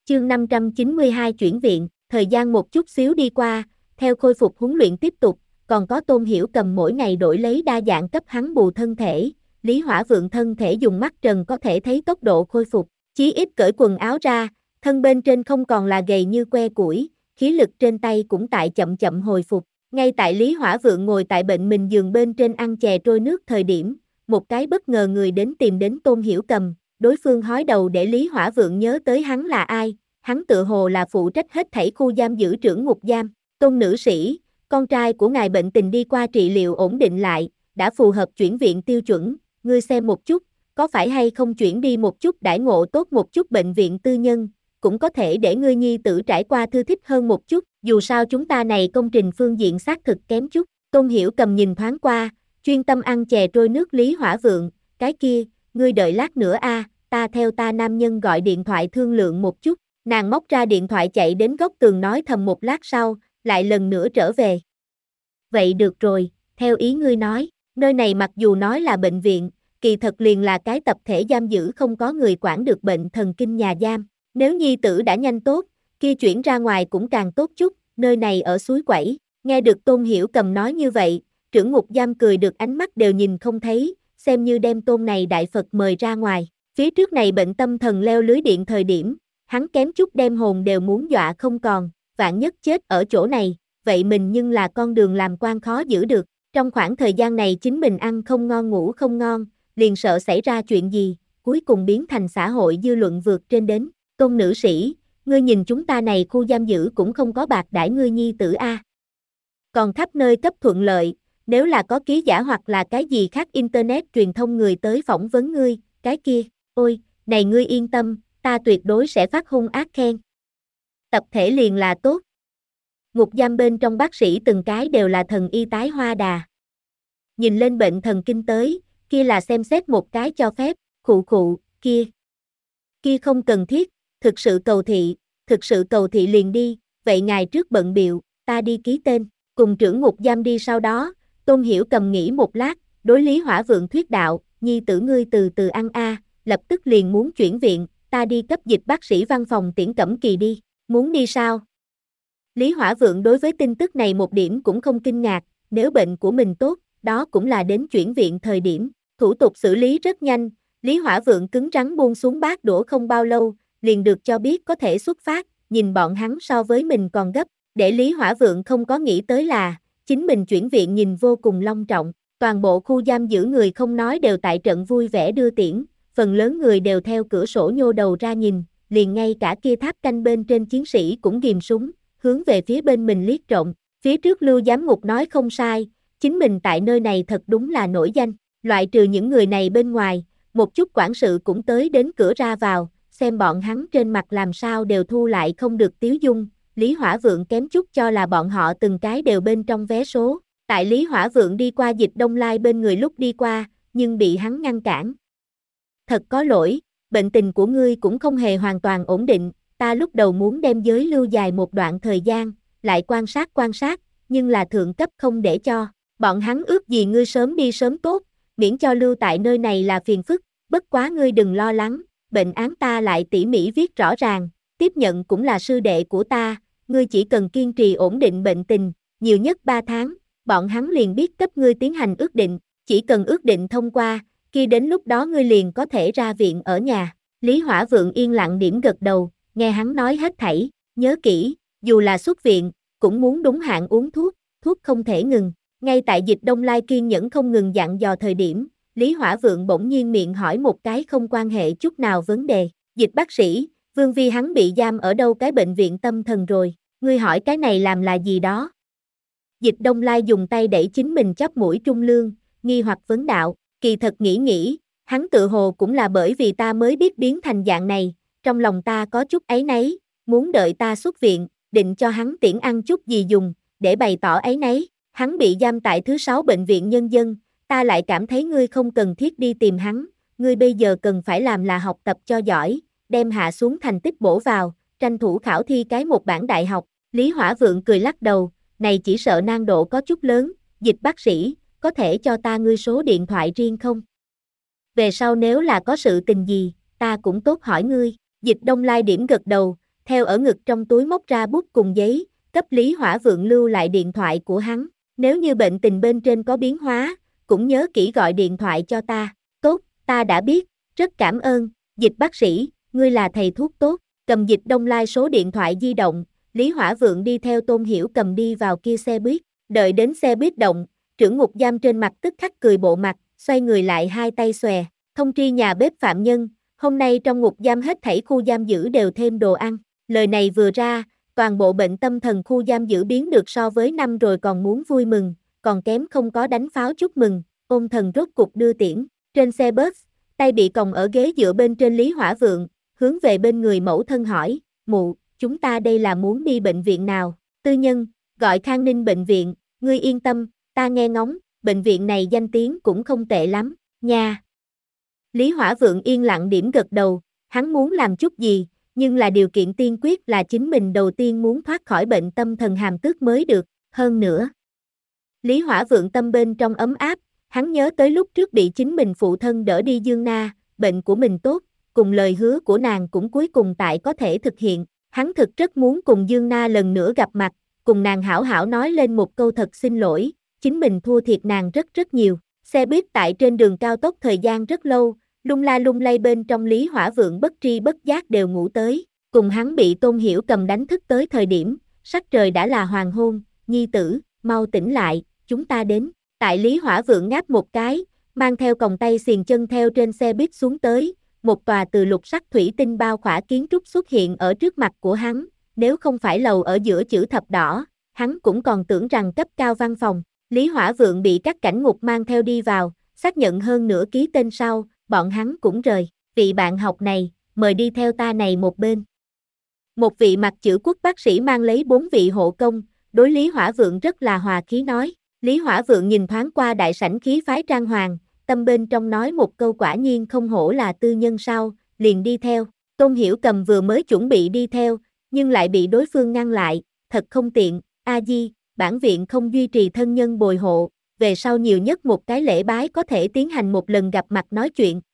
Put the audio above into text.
Chương 592 chuyển viện, thời gian một chút xíu đi qua, theo khôi phục huấn luyện tiếp tục, còn có Tôn Hiểu Cầm mỗi ngày đổi lấy đa dạng cấp hắn bù thân thể, Lý Hỏa Vượng thân thể dùng mắt trần có thể thấy tốc độ khôi phục, chí ít cởi quần áo ra, thân bên trên không còn là gầy như que củi, khí lực trên tay cũng tại chậm chậm hồi phục. Ngay tại Lý Hỏa Vượng ngồi tại bệnh mình giường bên trên ăn chè trôi nước thời điểm, một cái bất ngờ người đến tìm đến Tôn Hiểu Cầm, đối phương hói đầu để Lý Hỏa Vượng nhớ tới hắn là ai, hắn tự hồ là phụ trách hết thảy khu giam giữ trưởng ngục giam. Tôn nữ sĩ, con trai của ngài bệnh tình đi qua trị liệu ổn định lại, đã phù hợp chuyển viện tiêu chuẩn, ngươi xem một chút, có phải hay không chuyển đi một chút đãi ngộ tốt một chút bệnh viện tư nhân, cũng có thể để ngươi nhi tử trải qua thư thích hơn một chút, dù sao chúng ta này công trình phương diện xác thực kém chút. Tôn Hiểu Cầm nhìn thoáng qua, chuyên tâm ăn chè trôi nước Lý Hỏa Vượng, cái kia, ngươi đợi lát nữa a, ta theo ta nam nhân gọi điện thoại thương lượng một chút. Nàng móc ra điện thoại chạy đến góc tường nói thầm một lát sau, lại lần nữa trở về. Vậy được rồi, theo ý ngươi nói, nơi này mặc dù nói là bệnh viện, kỳ thật liền là cái tập thể giam giữ không có người quản được bệnh thần kinh nhà giam. Nếu nhi tử đã nhanh tốt, kia chuyển ra ngoài cũng càng tốt chút, nơi này ở suối quẩy. Nghe được Tôn Hiểu Cầm nói như vậy, trưởng ngục giam cười được ánh mắt đều nhìn không thấy, xem như đem Tôn này đại Phật mời ra ngoài. Phía trước này bệnh tâm thần leo lưới điện thời điểm, hắn kém chút đem hồn đều muốn dọa không còn, vạn nhất chết ở chỗ này, vậy mình nhưng là con đường làm quan khó giữ được. Trong khoảng thời gian này chính mình ăn không ngon ngủ không ngon, liền sợ xảy ra chuyện gì, cuối cùng biến thành xã hội dư luận vượt trên đến. Tôn nữ sĩ, ngươi nhìn chúng ta này khu giam giữ cũng không có bạc đãi ngươi nhi tử a. Còn khắp nơi cấp thuận lợi, nếu là có ký giả hoặc là cái gì khác internet truyền thông người tới phỏng vấn ngươi, cái kia, ôi, này ngươi yên tâm, ta tuyệt đối sẽ phát hung ác khen. Tập thể liền là tốt. Ngục giam bên trong bác sĩ từng cái đều là thần y tái hoa đà. Nhìn lên bệnh thần kinh tới, kia là xem xét một cái cho phép, khụ, kia không cần thiết, thực sự cầu thị liền đi, vậy ngài trước bận biệu, ta đi ký tên, cùng trưởng ngục giam đi sau đó, Tôn Hiểu Cầm nghĩ một lát, đối Lý Hỏa Vượng thuyết đạo, nhi tử ngươi từ từ ăn a, lập tức liền muốn chuyển viện, ta đi cấp dịch bác sĩ văn phòng Tiễn Cẩm Kỳ đi, muốn đi sao? Lý Hỏa Vượng đối với tin tức này một điểm cũng không kinh ngạc, nếu bệnh của mình tốt, đó cũng là đến chuyển viện thời điểm, thủ tục xử lý rất nhanh, Lý Hỏa Vượng cứng rắn buông xuống bát đũa không bao lâu, liền được cho biết có thể xuất phát, nhìn bọn hắn so với mình còn gấp, để Lý Hỏa Vượng không có nghĩ tới là, chính mình chuyển viện nhìn vô cùng long trọng, toàn bộ khu giam giữ người không nói đều tại trận vui vẻ đưa tiễn, phần lớn người đều theo cửa sổ nhô đầu ra nhìn, liền ngay cả kia tháp canh bên trên chiến sĩ cũng ghim súng, hướng về phía bên mình liếc trộm, phía trước Lưu giám ngục nói không sai, chính mình tại nơi này thật đúng là nổi danh, loại trừ những người này bên ngoài, một chút quản sự cũng tới đến cửa ra vào, xem bọn hắn trên mặt làm sao đều thu lại không được tiếu dung, Lý Hỏa Vượng kém chút cho là bọn họ từng cái đều bên trong vé số, tại Lý Hỏa Vượng đi qua Dịch Đông Lai bên người lúc đi qua, nhưng bị hắn ngăn cản. Thật có lỗi, bệnh tình của ngươi cũng không hề hoàn toàn ổn định, ta lúc đầu muốn đem giới lưu dài một đoạn thời gian, lại quan sát, nhưng là thượng cấp không để cho, bọn hắn ước gì ngươi sớm đi sớm tốt, miễn cho lưu tại nơi này là phiền phức, bất quá ngươi đừng lo lắng, bệnh án ta lại tỉ mỉ viết rõ ràng, tiếp nhận cũng là sư đệ của ta, ngươi chỉ cần kiên trì ổn định bệnh tình, nhiều nhất 3 tháng, bọn hắn liền biết cấp ngươi tiến hành ước định, chỉ cần ước định thông qua, khi đến lúc đó ngươi liền có thể ra viện ở nhà. Lý Hỏa Vượng yên lặng điểm gật đầu, nghe hắn nói hết thảy, nhớ kỹ, dù là xuất viện, cũng muốn đúng hạn uống thuốc, thuốc không thể ngừng. Ngay tại Dịch Đông Lai kiên nhẫn không ngừng dặn dò thời điểm, Lý Hỏa Vượng bỗng nhiên miệng hỏi một cái không quan hệ chút nào vấn đề. Dịch bác sĩ, Vương Vi hắn bị giam ở đâu cái bệnh viện tâm thần rồi, ngươi hỏi cái này làm là gì đó? Dịch Đông Lai dùng tay đẩy chính mình chóp mũi trung lương, nghi hoặc vấn đạo, kỳ thật nghĩ, hắn tự hồ cũng là bởi vì ta mới biết biến thành dạng này, trong lòng ta có chút áy náy, muốn đợi ta xuất viện, định cho hắn tiễn ăn chút gì dùng, để bày tỏ áy náy, hắn bị giam tại thứ 6 bệnh viện nhân dân, ta lại cảm thấy ngươi không cần thiết đi tìm hắn, ngươi bây giờ cần phải làm là học tập cho giỏi, đem hạ xuống thành tích bổ vào, tranh thủ khảo thi cái một bảng đại học. Lý Hỏa Vượng cười lắc đầu, này chỉ sợ nan độ có chút lớn, Dịch bác sĩ, có thể cho ta ngươi số điện thoại riêng không? Về sau nếu là có sự tình gì, ta cũng tốt hỏi ngươi. Dịch Đông Lai điểm gật đầu, theo ở ngực trong túi móc ra bút cùng giấy, cấp Lý Hỏa Vượng lưu lại điện thoại của hắn. Nếu như bệnh tình bên trên có biến hóa, cũng nhớ kỹ gọi điện thoại cho ta. Tốt, ta đã biết, rất cảm ơn, Dịch bác sĩ, ngươi là thầy thuốc tốt. Cầm Dịch Đông Lai số điện thoại di động, Lý Hỏa Vượng đi theo Tôn Hiểu Cầm đi vào kia xe buýt. Đợi đến xe buýt động, trưởng ngục giam trên mặt tức khắc cười bộ mặt, xoay người lại hai tay xòe, thông tri nhà bếp phạm nhân, hôm nay trong ngục giam hết thảy khu giam giữ đều thêm đồ ăn. Lời này vừa ra, toàn bộ bệnh tâm thần khu giam giữ biến được so với năm rồi còn muốn vui mừng, còn kém không có đánh pháo chúc mừng, ôn thần rốt cục đưa tiễn. Trên xe bus, tay bị còng ở ghế dựa bên trên Lý Hỏa Vượng, hướng về bên người mẫu thân hỏi, mụ, chúng ta đây là muốn đi bệnh viện nào? Tư nhân, gọi Khang Ninh bệnh viện, ngươi yên tâm, ta nghe ngóng, bệnh viện này danh tiếng cũng không tệ lắm, nha. Lý Hỏa Vượng yên lặng điểm gật đầu, hắn muốn làm chút gì, nhưng là điều kiện tiên quyết là chính mình đầu tiên muốn thoát khỏi bệnh tâm thần hàm tước mới được, hơn nữa. Lý Hỏa Vượng tâm bên trong ấm áp, hắn nhớ tới lúc trước bị chính mình phụ thân đỡ đi Dương Na, bệnh của mình tốt, cùng lời hứa của nàng cũng cuối cùng tại có thể thực hiện, hắn thực rất muốn cùng Dương Na lần nữa gặp mặt, cùng nàng hảo hảo nói lên một câu thật xin lỗi, chính mình thua thiệt nàng rất rất nhiều. Xe buýt tại trên đường cao tốc thời gian rất lâu, lung la lung lay bên trong Lý Hỏa Vượng bất tri bất giác đều ngủ tới, cùng hắn bị Tôn Hiểu Cầm đánh thức tới thời điểm, sắc trời đã là hoàng hôn, nhi tử, mau tỉnh lại, chúng ta đến. Tại Lý Hỏa Vượng ngáp một cái, mang theo còng tay xiềng chân theo trên xe buýt xuống tới, một tòa từ lục sắc thủy tinh bao khỏa kiến trúc xuất hiện ở trước mặt của hắn, nếu không phải lầu ở giữa chữ thập đỏ, hắn cũng còn tưởng rằng cấp cao văn phòng. Lý Hỏa Vượng bị các cảnh ngục mang theo đi vào, xác nhận hơn nửa ký tên sau, bọn hắn cũng rời. Vị bạn học này, mời đi theo ta này một bên. Một vị mặt chữ quốc bác sĩ mang lấy 4 vị hộ công, đối Lý Hỏa Vượng rất là hòa khí nói. Lý Hỏa Vượng nhìn thoáng qua đại sảnh khí phái trang hoàng, tâm bên trong nói một câu quả nhiên không hổ là tư nhân sao, liền đi theo. Tôn Hiểu Cầm vừa mới chuẩn bị đi theo, nhưng lại bị đối phương ngăn lại, thật không tiện, A Di, bản viện không duy trì thân nhân bồi hộ, về sau nhiều nhất một cái lễ bái có thể tiến hành một lần gặp mặt nói chuyện,